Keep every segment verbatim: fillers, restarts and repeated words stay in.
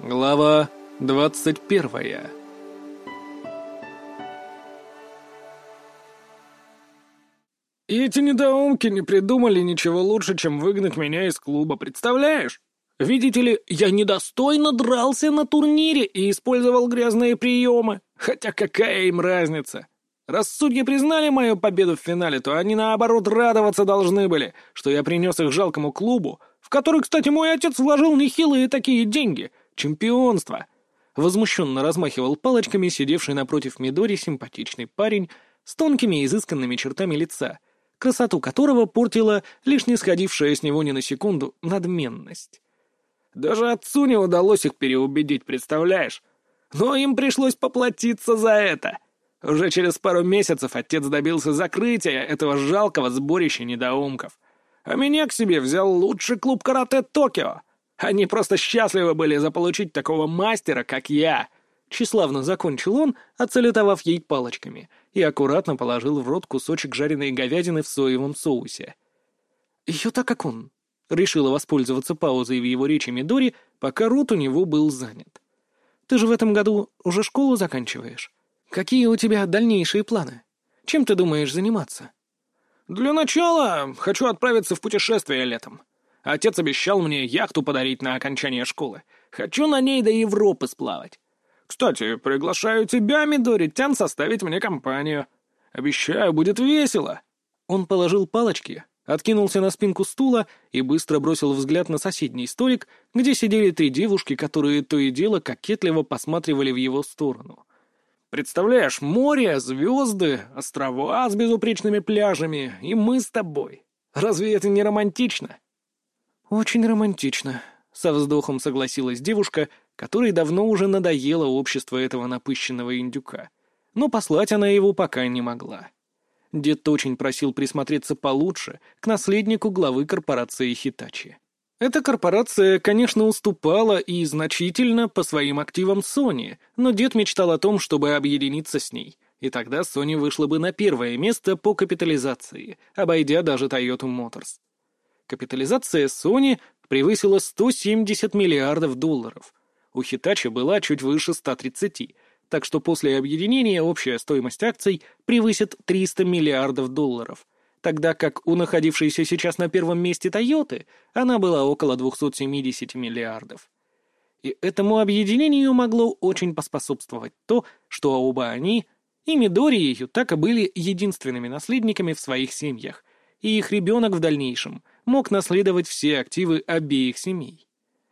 Глава двадцать первая. И эти недоумки не придумали ничего лучше, чем выгнать меня из клуба, представляешь? Видите ли, я недостойно дрался на турнире и использовал грязные приемы. Хотя какая им разница? Раз судьи признали мою победу в финале, то они, наоборот, радоваться должны были, что я принес их жалкому клубу, в который, кстати, мой отец вложил нехилые такие деньги. Чемпионство. Возмущенно размахивал палочками сидевший напротив Мидори симпатичный парень с тонкими изысканными чертами лица, красоту которого портила лишь не сходившая с него ни на секунду надменность. Даже отцу не удалось их переубедить, представляешь? Но им пришлось поплатиться за это. Уже через пару месяцев отец добился закрытия этого жалкого сборища недоумков. А меня к себе взял лучший клуб карате Токио. Они просто счастливы были заполучить такого мастера, как я. Тщеславно закончил он, отсалютовав ей палочками, и аккуратно положил в рот кусочек жареной говядины в соевом соусе. «Йота как он?» — решила воспользоваться паузой в его речи Мидори, пока рот у него был занят. «Ты же в этом году уже школу заканчиваешь. Какие у тебя дальнейшие планы? Чем ты думаешь заниматься?» «Для начала хочу отправиться в путешествие летом. Отец обещал мне яхту подарить на окончание школы. Хочу на ней до Европы сплавать. Кстати, приглашаю тебя, Мидори-тян, составить мне компанию. Обещаю, будет весело». Он положил палочки, откинулся на спинку стула и быстро бросил взгляд на соседний столик, где сидели три девушки, которые то и дело кокетливо посматривали в его сторону. «Представляешь, море, звезды, острова с безупречными пляжами, и мы с тобой. Разве это не романтично?» «Очень романтично», — со вздохом согласилась девушка, которой давно уже надоело общество этого напыщенного индюка. Но послать она его пока не могла. Дед очень просил присмотреться получше к наследнику главы корпорации Хитачи. Эта корпорация, конечно, уступала и значительно по своим активам Sony, но дед мечтал о том, чтобы объединиться с ней, и тогда Sony вышла бы на первое место по капитализации, обойдя даже Toyota Motors. Капитализация Sony превысила сто семьдесят миллиардов долларов. У Hitachi была чуть выше ста тридцати, так что после объединения общая стоимость акций превысит триста миллиардов долларов, тогда как у находившейся сейчас на первом месте Toyota она была около двухсот семидесяти миллиардов. И этому объединению могло очень поспособствовать то, что оба они, и Мидори, и Ютака, были единственными наследниками в своих семьях, и их ребенок в дальнейшем мог наследовать все активы обеих семей.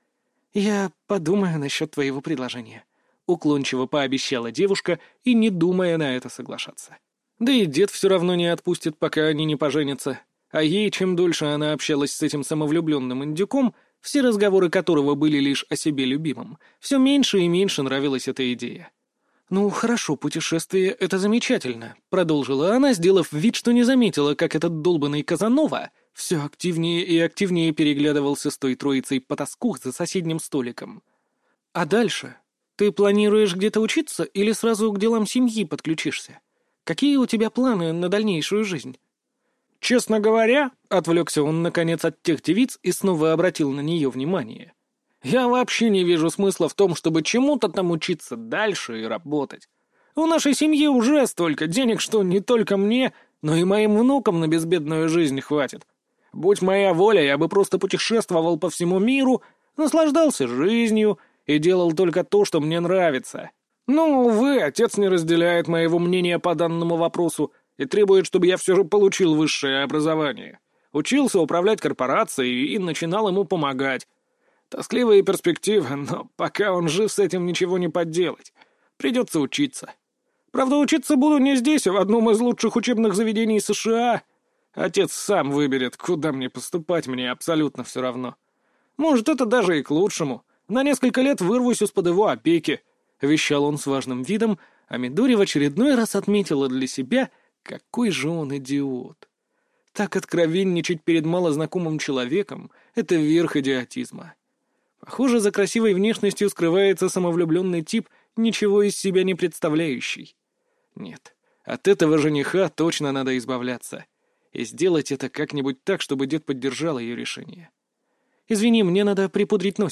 «Я подумаю насчет твоего предложения», — уклончиво пообещала девушка и не думая на это соглашаться. Да и дед все равно не отпустит, пока они не поженятся, а ей, чем дольше она общалась с этим самовлюбленным индюком, все разговоры которого были лишь о себе любимом, все меньше и меньше нравилась эта идея. «Ну, хорошо, путешествие — это замечательно», — продолжила она, сделав вид, что не заметила, как этот долбанный Казанова все активнее и активнее переглядывался с той троицей потаскух за соседним столиком. «А дальше? Ты планируешь где-то учиться или сразу к делам семьи подключишься? Какие у тебя планы на дальнейшую жизнь?» «Честно говоря», — отвлекся он, наконец, от тех девиц и снова обратил на нее внимание, «я вообще не вижу смысла в том, чтобы чему-то там учиться дальше и работать. У нашей семьи уже столько денег, что не только мне, но и моим внукам на безбедную жизнь хватит. Будь моя воля, я бы просто путешествовал по всему миру, наслаждался жизнью и делал только то, что мне нравится. Но, увы, отец не разделяет моего мнения по данному вопросу и требует, чтобы я все же получил высшее образование. Учился управлять корпорацией и начинал ему помогать. Тоскливые перспективы, но пока он жив, с этим ничего не поделать. Придется учиться. Правда, учиться буду не здесь, а в одном из лучших учебных заведений США. Отец сам выберет, куда мне поступать, мне абсолютно все равно. Может, это даже и к лучшему. На несколько лет вырвусь из-под его опеки», — вещал он с важным видом, а Мидори в очередной раз отметила для себя, какой же он идиот. Так откровенничать перед малознакомым человеком — это верх идиотизма. Похоже, за красивой внешностью скрывается самовлюбленный тип, ничего из себя не представляющий. Нет, от этого жениха точно надо избавляться. И сделать это как-нибудь так, чтобы дед поддержал ее решение. «Извини, мне надо припудрить носик»,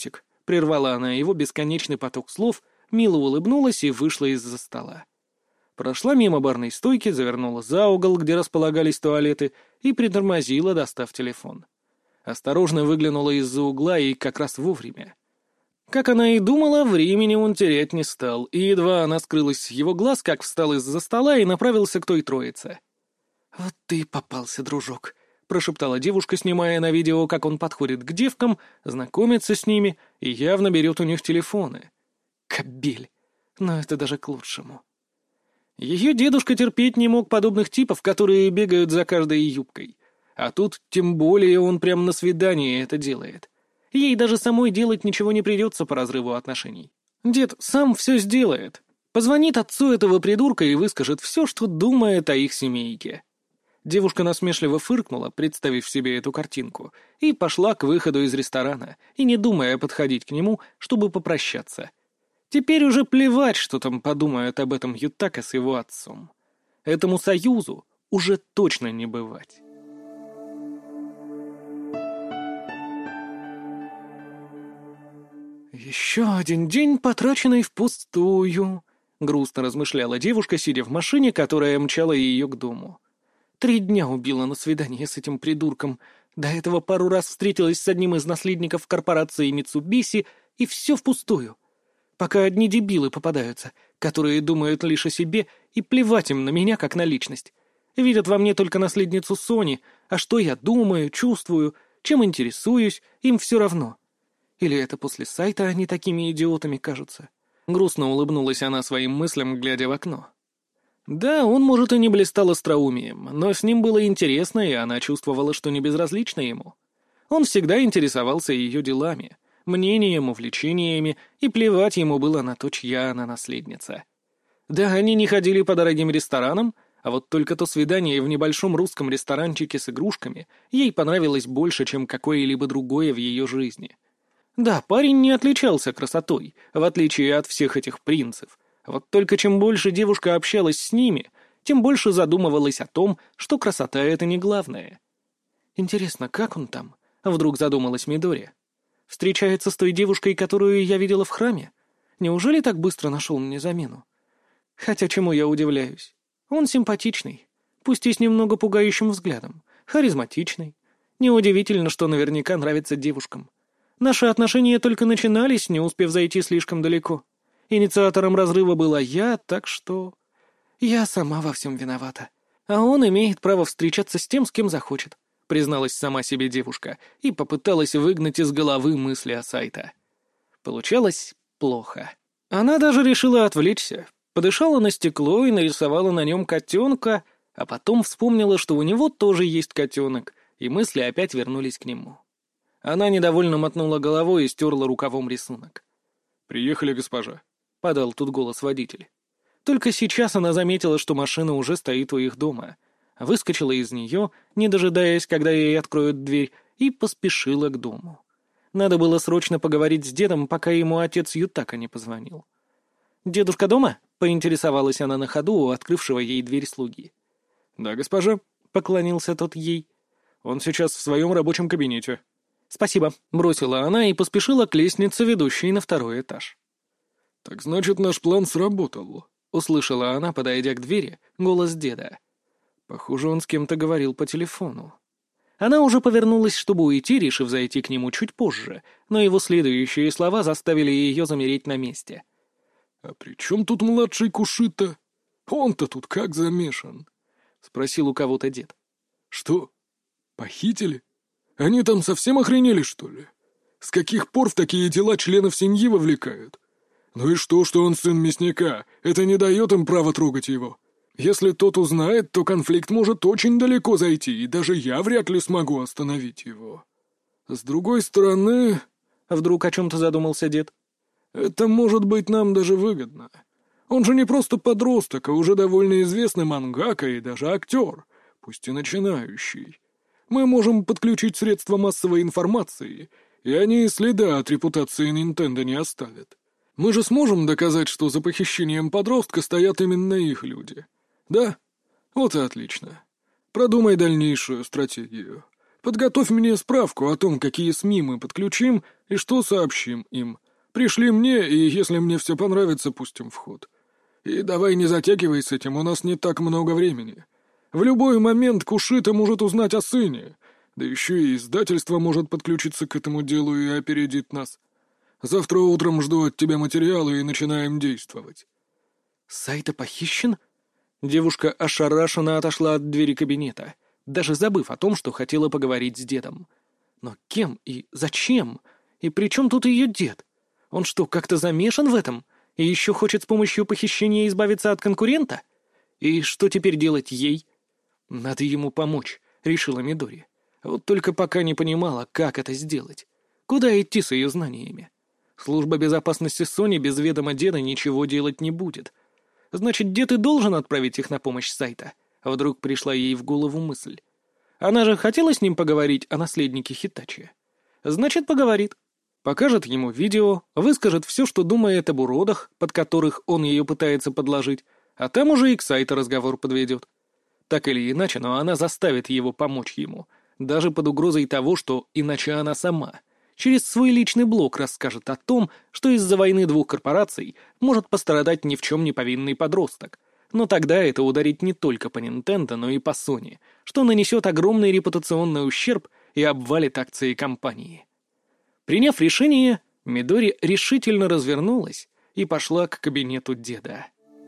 прервала она его бесконечный поток слов, мило улыбнулась и вышла из-за стола. Прошла мимо барной стойки, завернула за угол, где располагались туалеты, и притормозила, достав телефон. Осторожно выглянула из-за угла и как раз вовремя. Как она и думала, времени он терять не стал, и едва она скрылась с его глаз, как встал из-за стола и направился к той троице. «Вот ты и попался, дружок», — прошептала девушка, снимая на видео, как он подходит к девкам, знакомится с ними и явно берет у них телефоны. Кобель. Но это даже к лучшему. Ее дедушка терпеть не мог подобных типов, которые бегают за каждой юбкой. А тут тем более он прямо на свидании это делает. Ей даже самой делать ничего не придется по разрыву отношений. Дед сам все сделает. Позвонит отцу этого придурка и выскажет все, что думает о их семейке. Девушка насмешливо фыркнула, представив себе эту картинку, и пошла к выходу из ресторана, и не думая подходить к нему, чтобы попрощаться. Теперь уже плевать, что там подумают об этом Ютака с его отцом. Этому союзу уже точно не бывать. «Еще один день, потраченный впустую», — грустно размышляла девушка, сидя в машине, которая мчала ее к дому. «Три дня убила на свидание с этим придурком. До этого пару раз встретилась с одним из наследников корпорации Митсубиси, и все впустую. Пока одни дебилы попадаются, которые думают лишь о себе, и плевать им на меня, как на личность. Видят во мне только наследницу Сони, а что я думаю, чувствую, чем интересуюсь, им все равно. Или это после сайта они такими идиотами кажутся?» Грустно улыбнулась она своим мыслям, глядя в окно. Да, он, может, и не блистал остроумием, но с ним было интересно, и она чувствовала, что не безразлично ему. Он всегда интересовался ее делами, мнением, увлечениями, и плевать ему было на то, чья она наследница. Да, они не ходили по дорогим ресторанам, а вот только то свидание в небольшом русском ресторанчике с игрушками ей понравилось больше, чем какое-либо другое в ее жизни. Да, парень не отличался красотой, в отличие от всех этих принцев. Вот только чем больше девушка общалась с ними, тем больше задумывалась о том, что красота — это не главное. «Интересно, как он там?» — вдруг задумалась Мидори. «Встречается с той девушкой, которую я видела в храме? Неужели так быстро нашел мне замену? Хотя чему я удивляюсь? Он симпатичный, пусть и с немного пугающим взглядом, харизматичный. Неудивительно, что наверняка нравится девушкам. Наши отношения только начинались, не успев зайти слишком далеко. Инициатором разрыва была я, так что... Я сама во всем виновата. А он имеет право встречаться с тем, с кем захочет», — призналась сама себе девушка и попыталась выгнать из головы мысли о Сайта. Получалось плохо. Она даже решила отвлечься, подышала на стекло и нарисовала на нем котенка, а потом вспомнила, что у него тоже есть котенок, и мысли опять вернулись к нему. Она недовольно мотнула головой и стерла рукавом рисунок. «Приехали, госпожа», — подал тут голос водитель. Только сейчас она заметила, что машина уже стоит у их дома. Выскочила из нее, не дожидаясь, когда ей откроют дверь, и поспешила к дому. Надо было срочно поговорить с дедом, пока ему отец Ютака не позвонил. «Дедушка дома?» — поинтересовалась она на ходу у открывшего ей дверь слуги. «Да, госпожа», — поклонился тот ей. «Он сейчас в своем рабочем кабинете». «Спасибо», — бросила она и поспешила к лестнице, ведущей на второй этаж. «Так значит, наш план сработал», — услышала она, подойдя к двери, голос деда. Похоже, он с кем-то говорил по телефону. Она уже повернулась, чтобы уйти, решив зайти к нему чуть позже, но его следующие слова заставили ее замереть на месте. «А при чем тут младший Кушита? Он-то тут как замешан?» — спросил у кого-то дед. «Что, похитили? Они там совсем охренели, что ли? С каких пор в такие дела членов семьи вовлекают? Ну и что, что он сын мясника? Это не дает им права трогать его. Если тот узнает, то конфликт может очень далеко зайти, и даже я вряд ли смогу остановить его. С другой стороны...» Вдруг о чем-то задумался дед. «Это может быть нам даже выгодно. Он же не просто подросток, а уже довольно известный мангака и даже актер, пусть и начинающий. Мы можем подключить средства массовой информации, и они и следа от репутации Nintendo не оставят. Мы же сможем доказать, что за похищением подростка стоят именно их люди. Да? Вот и отлично. Продумай дальнейшую стратегию. Подготовь мне справку о том, какие СМИ мы подключим и что сообщим им. Пришли мне, и если мне все понравится, пустим в ход. И давай не затягивай с этим, у нас не так много времени. В любой момент Кушита может узнать о сыне, да еще и издательство может подключиться к этому делу и опередит нас. Завтра утром жду от тебя материалы и начинаем действовать». «Сайта похищен?» Девушка ошарашенно отошла от двери кабинета, даже забыв о том, что хотела поговорить с дедом. Но кем и зачем? И при чем тут ее дед? Он что, как-то замешан в этом? И еще хочет с помощью похищения избавиться от конкурента? И что теперь делать ей? Надо ему помочь, решила Мидори. Вот только пока не понимала, как это сделать. Куда идти с ее знаниями? Служба безопасности Сони без ведома деда ничего делать не будет. Значит, дед и должен отправить их на помощь сайта. Вдруг пришла ей в голову мысль. Она же хотела с ним поговорить о наследнике Хитачи. Значит, поговорит. Покажет ему видео, выскажет все, что думает об уродах, под которых он ее пытается подложить, а там уже и к сайту разговор подведет. Так или иначе, но она заставит его помочь ему, даже под угрозой того, что иначе она сама через свой личный блог расскажет о том, что из-за войны двух корпораций может пострадать ни в чем не повинный подросток. Но тогда это ударит не только по Nintendo, но и по Sony, что нанесет огромный репутационный ущерб и обвалит акции компании. Приняв решение, Мидори решительно развернулась и пошла к кабинету деда.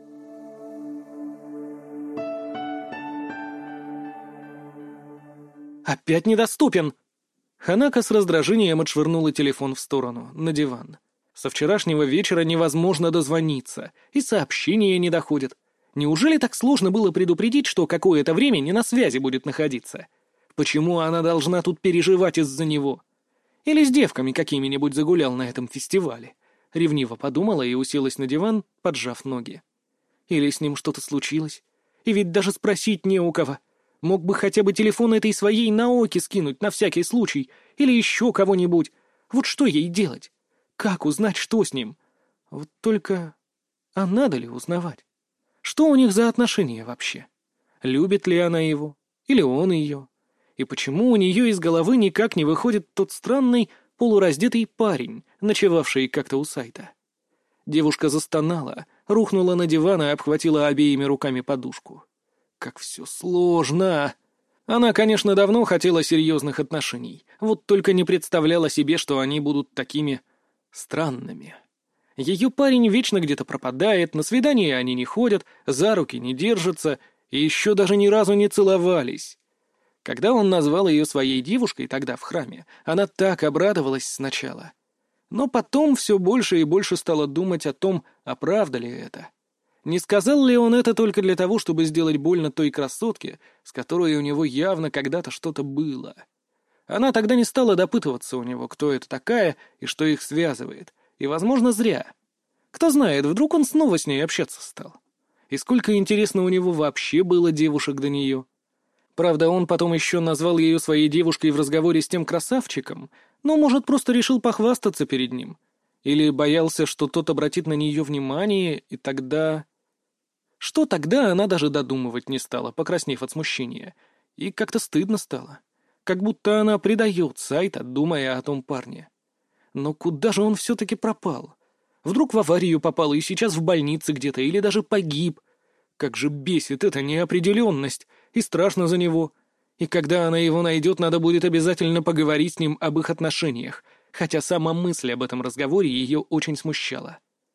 «Опять недоступен!» Ханака с раздражением отшвырнула телефон в сторону, на диван. Со вчерашнего вечера невозможно дозвониться, и сообщения не доходят. Неужели так сложно было предупредить, что какое-то время не на связи будет находиться? Почему она должна тут переживать из-за него? Или с девками какими-нибудь загулял на этом фестивале? Ревниво подумала и уселась на диван, поджав ноги. Или с ним что-то случилось? И ведь даже спросить не у кого. Мог бы хотя бы телефон этой своей Наоки скинуть на всякий случай, или еще кого-нибудь. Вот что ей делать? Как узнать, что с ним? Вот только... А надо ли узнавать? Что у них за отношения вообще? Любит ли она его? Или он ее? И почему у нее из головы никак не выходит тот странный полураздетый парень, ночевавший как-то у сайта? Девушка застонала, рухнула на диван и обхватила обеими руками подушку. Как все сложно! Она, конечно, давно хотела серьезных отношений, вот только не представляла себе, что они будут такими странными. Ее парень вечно где-то пропадает, на свидания они не ходят, за руки не держатся и еще даже ни разу не целовались. Когда он назвал ее своей девушкой тогда в храме, она так обрадовалась сначала. Но потом все больше и больше стала думать о том, а правда ли это. Не сказал ли он это только для того, чтобы сделать больно той красотке, с которой у него явно когда-то что-то было? Она тогда не стала допытываться у него, кто это такая и что их связывает. И, возможно, зря. Кто знает, вдруг он снова с ней общаться стал. И сколько, интересно, у него вообще было девушек до нее. Правда, он потом еще назвал ее своей девушкой в разговоре с тем красавчиком, но, может, просто решил похвастаться перед ним. Или боялся, что тот обратит на нее внимание, и тогда... Что тогда, она даже додумывать не стала, покраснев от смущения. И как-то стыдно стало. Как будто она предает сайт, думая о том парне. Но куда же он все-таки пропал? Вдруг в аварию попал и сейчас в больнице где-то, или даже погиб. Как же бесит эта неопределенность, и страшно за него. И когда она его найдет, надо будет обязательно поговорить с ним об их отношениях, хотя сама мысль об этом разговоре ее очень смущала.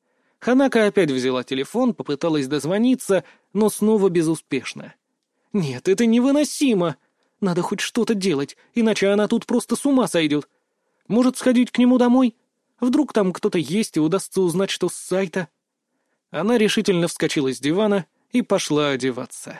Ханака опять взяла телефон, попыталась дозвониться, но снова безуспешно. «Нет, это невыносимо! Надо хоть что-то делать, иначе она тут просто с ума сойдет. Может, сходить к нему домой? Вдруг там кто-то есть и удастся узнать, что с сайта?» Она решительно вскочила с дивана и пошла одеваться.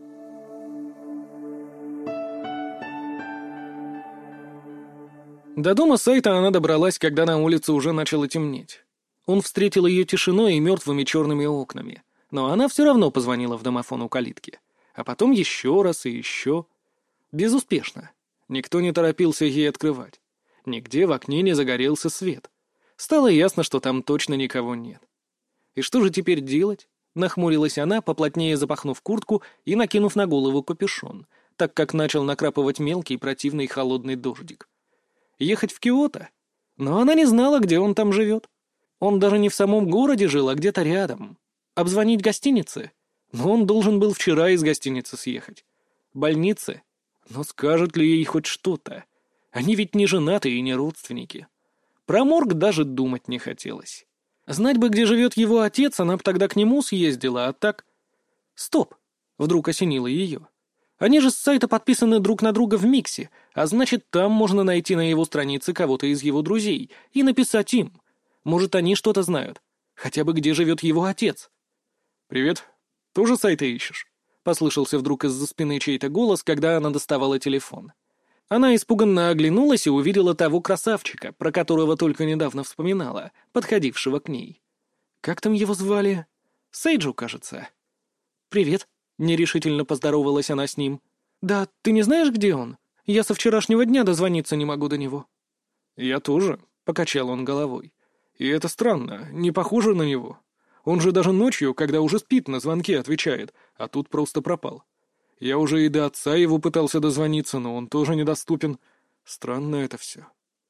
До дома сайта она добралась, когда на улице уже начало темнеть. Он встретил ее тишиной и мертвыми черными окнами, но она все равно позвонила в домофон у калитки. А потом еще раз и еще. Безуспешно. Никто не торопился ей открывать. Нигде в окне не загорелся свет. Стало ясно, что там точно никого нет. И что же теперь делать? Нахмурилась она, поплотнее запахнув куртку и накинув на голову капюшон, так как начал накрапывать мелкий противный холодный дождик. Ехать в Киото? Но она не знала, где он там живет. Он даже не в самом городе жил, а где-то рядом. Обзвонить гостиницы? Но он должен был вчера из гостиницы съехать. Больницы? Но скажут ли ей хоть что-то? Они ведь не женаты и не родственники. Про морг даже думать не хотелось. Знать бы, где живет его отец, она бы тогда к нему съездила, а так... Стоп! Вдруг осенило ее. Они же с сайта подписаны друг на друга в Миксе, а значит, там можно найти на его странице кого-то из его друзей и написать им. Может, они что-то знают. Хотя бы где живет его отец. «Привет. Тоже сайта ищешь?» — послышался вдруг из-за спины чей-то голос, когда она доставала телефон. Она испуганно оглянулась и увидела того красавчика, про которого только недавно вспоминала, подходившего к ней. Как там его звали? Сейджу, кажется. «Привет», — нерешительно поздоровалась она с ним. «Да, ты не знаешь, где он? Я со вчерашнего дня дозвониться не могу до него». «Я тоже», — покачал он головой. «И это странно, не похоже на него. Он же даже ночью, когда уже спит, на звонки отвечает, а тут просто пропал. Я уже и до отца его пытался дозвониться, но он тоже недоступен. Странно это все».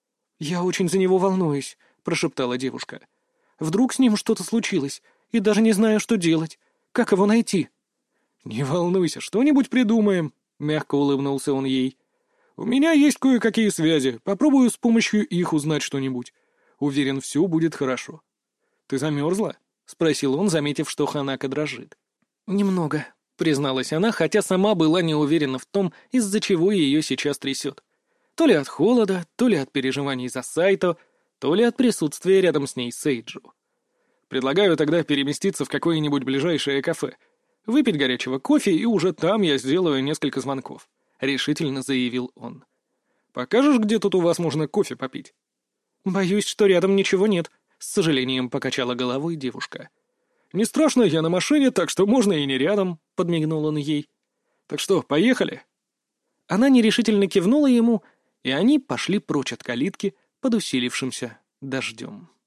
«Я очень за него волнуюсь», — прошептала девушка. «Вдруг с ним что-то случилось, и даже не знаю, что делать. Как его найти?» «Не волнуйся, что-нибудь придумаем», — мягко улыбнулся он ей. «У меня есть кое-какие связи, попробую с помощью их узнать что-нибудь. Уверен, все будет хорошо». «Ты замерзла?» — спросил он, заметив, что Ханако дрожит. «Немного», — призналась она, хотя сама была не уверена в том, из-за чего ее сейчас трясет. То ли от холода, то ли от переживаний за Сайто, то ли от присутствия рядом с ней Сейджу. «Предлагаю тогда переместиться в какое-нибудь ближайшее кафе, выпить горячего кофе, и уже там я сделаю несколько звонков», — решительно заявил он. «Покажешь, где тут у вас можно кофе попить?» «Боюсь, что рядом ничего нет», — с сожалением покачала головой девушка. «Не страшно, я на машине, так что можно и не рядом», — подмигнул он ей. «Так что, поехали?» Она нерешительно кивнула ему, и они пошли прочь от калитки под усилившимся дождем.